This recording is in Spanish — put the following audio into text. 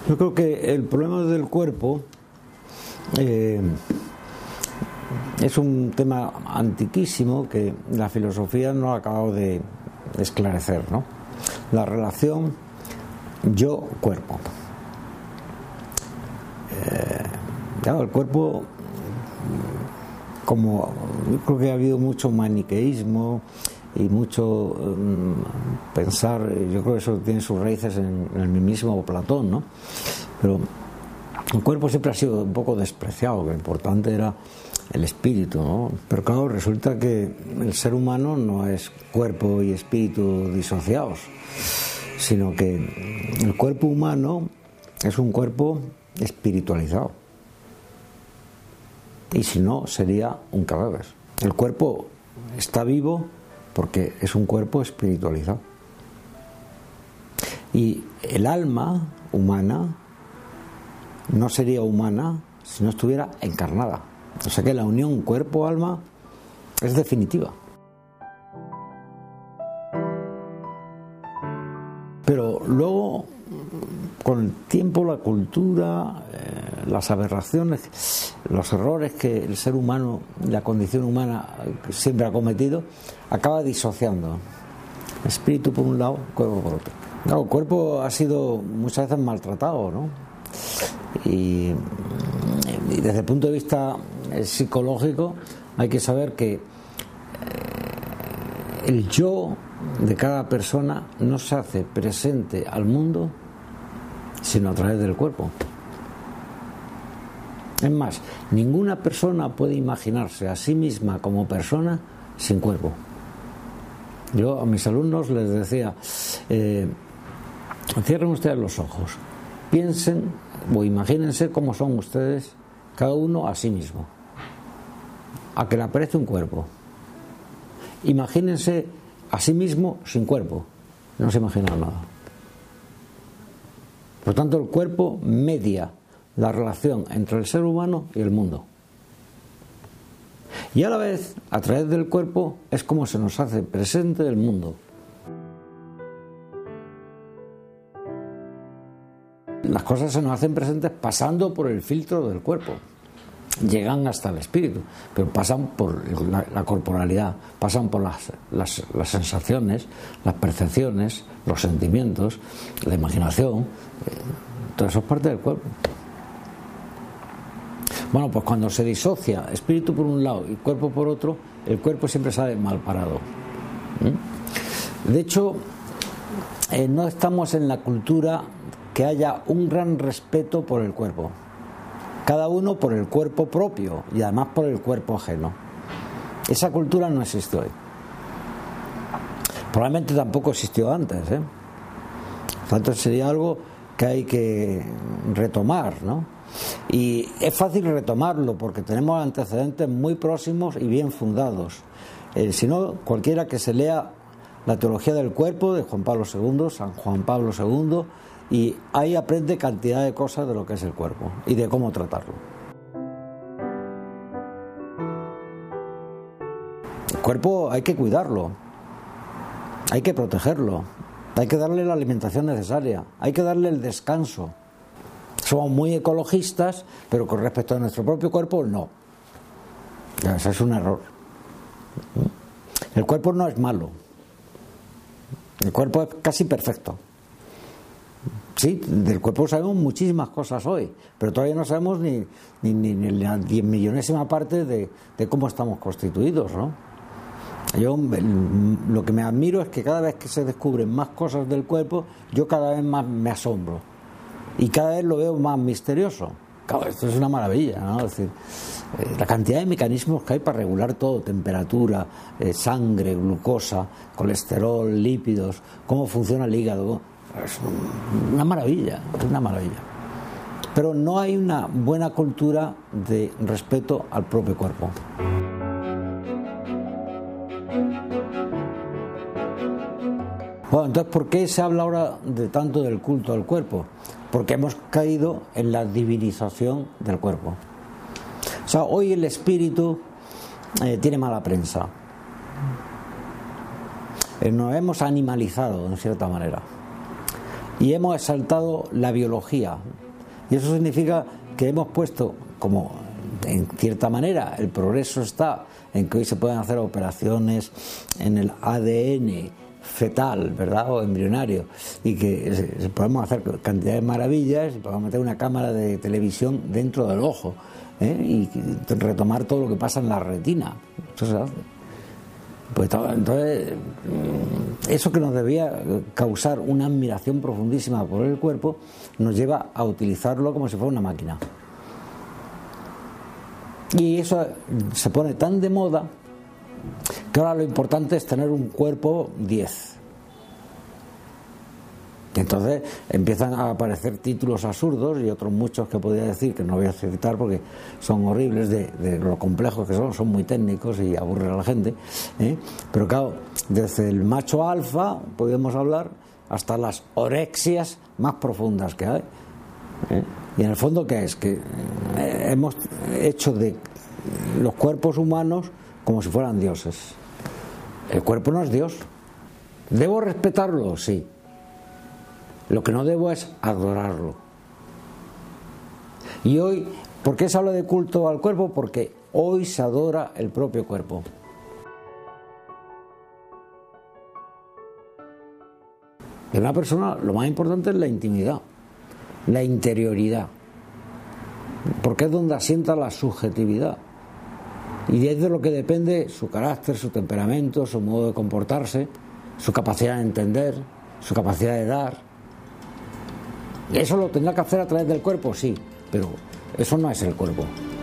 Yo creo que el problema del cuerpo es un tema antiquísimo que la filosofía no ha acabado de esclarecer, ¿no? La relación yo-cuerpo. Claro, el cuerpo, como yo creo que ha habido mucho maniqueísmo y mucho pensar, yo creo que eso tiene sus raíces en el mismo Platón, ¿no? Pero el cuerpo siempre ha sido un poco despreciado, que lo importante era el espíritu, ¿no? Pero claro, resulta que el ser humano no es cuerpo y espíritu disociados, sino que el cuerpo humano es un cuerpo espiritualizado, y si no sería un cadáver. El cuerpo está vivo porque es un cuerpo espiritualizado, y el alma humana no sería humana si no estuviera encarnada. O sea que la unión cuerpo-alma es definitiva. Pero luego, con el tiempo, la cultura, las aberraciones, los errores que el ser humano, la condición humana siempre ha cometido, acaba disociando espíritu por un lado, cuerpo por otro. Claro, el cuerpo ha sido muchas veces maltratado, ¿no? Y desde el punto de vista psicológico hay que saber que el yo de cada persona no se hace presente al mundo sino a través del cuerpo. Es más, ninguna persona puede imaginarse a sí misma como persona sin cuerpo. Yo a mis alumnos les decía, cierren ustedes los ojos, piensen o imagínense cómo son ustedes cada uno a sí mismo, a que le aparece un cuerpo. Imagínense a sí mismo sin cuerpo, no se imaginan nada. Por lo tanto, el cuerpo media la relación entre el ser humano y el mundo, y a la vez, a través del cuerpo, es como se nos hace presente el mundo. Las cosas se nos hacen presentes pasando por el filtro del cuerpo. Llegan hasta el espíritu, pero pasan por la corporalidad, pasan por las sensaciones, las percepciones, los sentimientos, la imaginación. Todo eso es parte del cuerpo. Bueno, pues cuando se disocia espíritu por un lado y cuerpo por otro, el cuerpo siempre sale mal parado. De hecho, no estamos en la cultura que haya un gran respeto por el cuerpo, cada uno por el cuerpo propio y además por el cuerpo ajeno. Esa cultura no existe hoy. Probablemente tampoco existió antes, Por tanto, sería algo que hay que retomar, ¿no? Y es fácil retomarlo porque tenemos antecedentes muy próximos y bien fundados. Si no, cualquiera que se lea la teología del cuerpo de Juan Pablo II, San Juan Pablo II, y ahí aprende cantidad de cosas de lo que es el cuerpo y de cómo tratarlo. El cuerpo hay que cuidarlo, hay que protegerlo, hay que darle la alimentación necesaria, hay que darle el descanso. Somos muy ecologistas, pero con respecto a nuestro propio cuerpo, no. Eso es un error. El cuerpo no es malo. El cuerpo es casi perfecto. Sí, del cuerpo sabemos muchísimas cosas hoy, pero todavía no sabemos ni la 10.000.000ª parte de cómo estamos constituidos, ¿no? Yo lo que me admiro es que cada vez que se descubren más cosas del cuerpo, yo cada vez más me asombro y cada vez lo veo más misterioso. Claro, esto es una maravilla, ¿no? Es decir, la cantidad de mecanismos que hay para regular todo: temperatura, sangre, glucosa, colesterol, lípidos, cómo funciona el hígado. Es una maravilla, es una maravilla. Pero no hay una buena cultura de respeto al propio cuerpo. Bueno, entonces, ¿por qué se habla ahora de tanto del culto al cuerpo? Porque hemos caído en la divinización del cuerpo. O sea, hoy el espíritu tiene mala prensa. Nos hemos animalizado, en cierta manera. y hemos exaltado la biología. Y eso significa que hemos puesto, como en cierta manera el progreso está en que hoy se pueden hacer operaciones en el ADN fetal, ¿verdad?, o embrionario, y que podemos hacer cantidad de maravillas, podemos meter una cámara de televisión dentro del ojo, y retomar todo lo que pasa en la retina. Eso se hace. Pues entonces, eso que nos debía causar una admiración profundísima por el cuerpo, nos lleva a utilizarlo como si fuera una máquina. Y eso se pone tan de moda que ahora lo importante es tener un cuerpo 10. Y entonces empiezan a aparecer títulos absurdos y otros muchos que podría decir, que no voy a citar porque son horribles, de lo complejos que son muy técnicos y aburren a la gente, pero claro, desde el macho alfa podemos hablar hasta las orexias más profundas que hay, y en el fondo ¿qué es? Que hemos hecho de los cuerpos humanos como si fueran dioses. El cuerpo no es Dios. ¿Debo respetarlo? Sí. Lo que no debo es adorarlo. Y hoy, ¿por qué se habla de culto al cuerpo? Porque hoy se adora el propio cuerpo. En una persona lo más importante es la intimidad, la interioridad, porque es donde asienta la subjetividad. Y es de lo que depende su carácter, su temperamento, su modo de comportarse, su capacidad de entender, su capacidad de dar. ¿Eso lo tendrá que hacer a través del cuerpo? Sí, pero eso no es el cuerpo.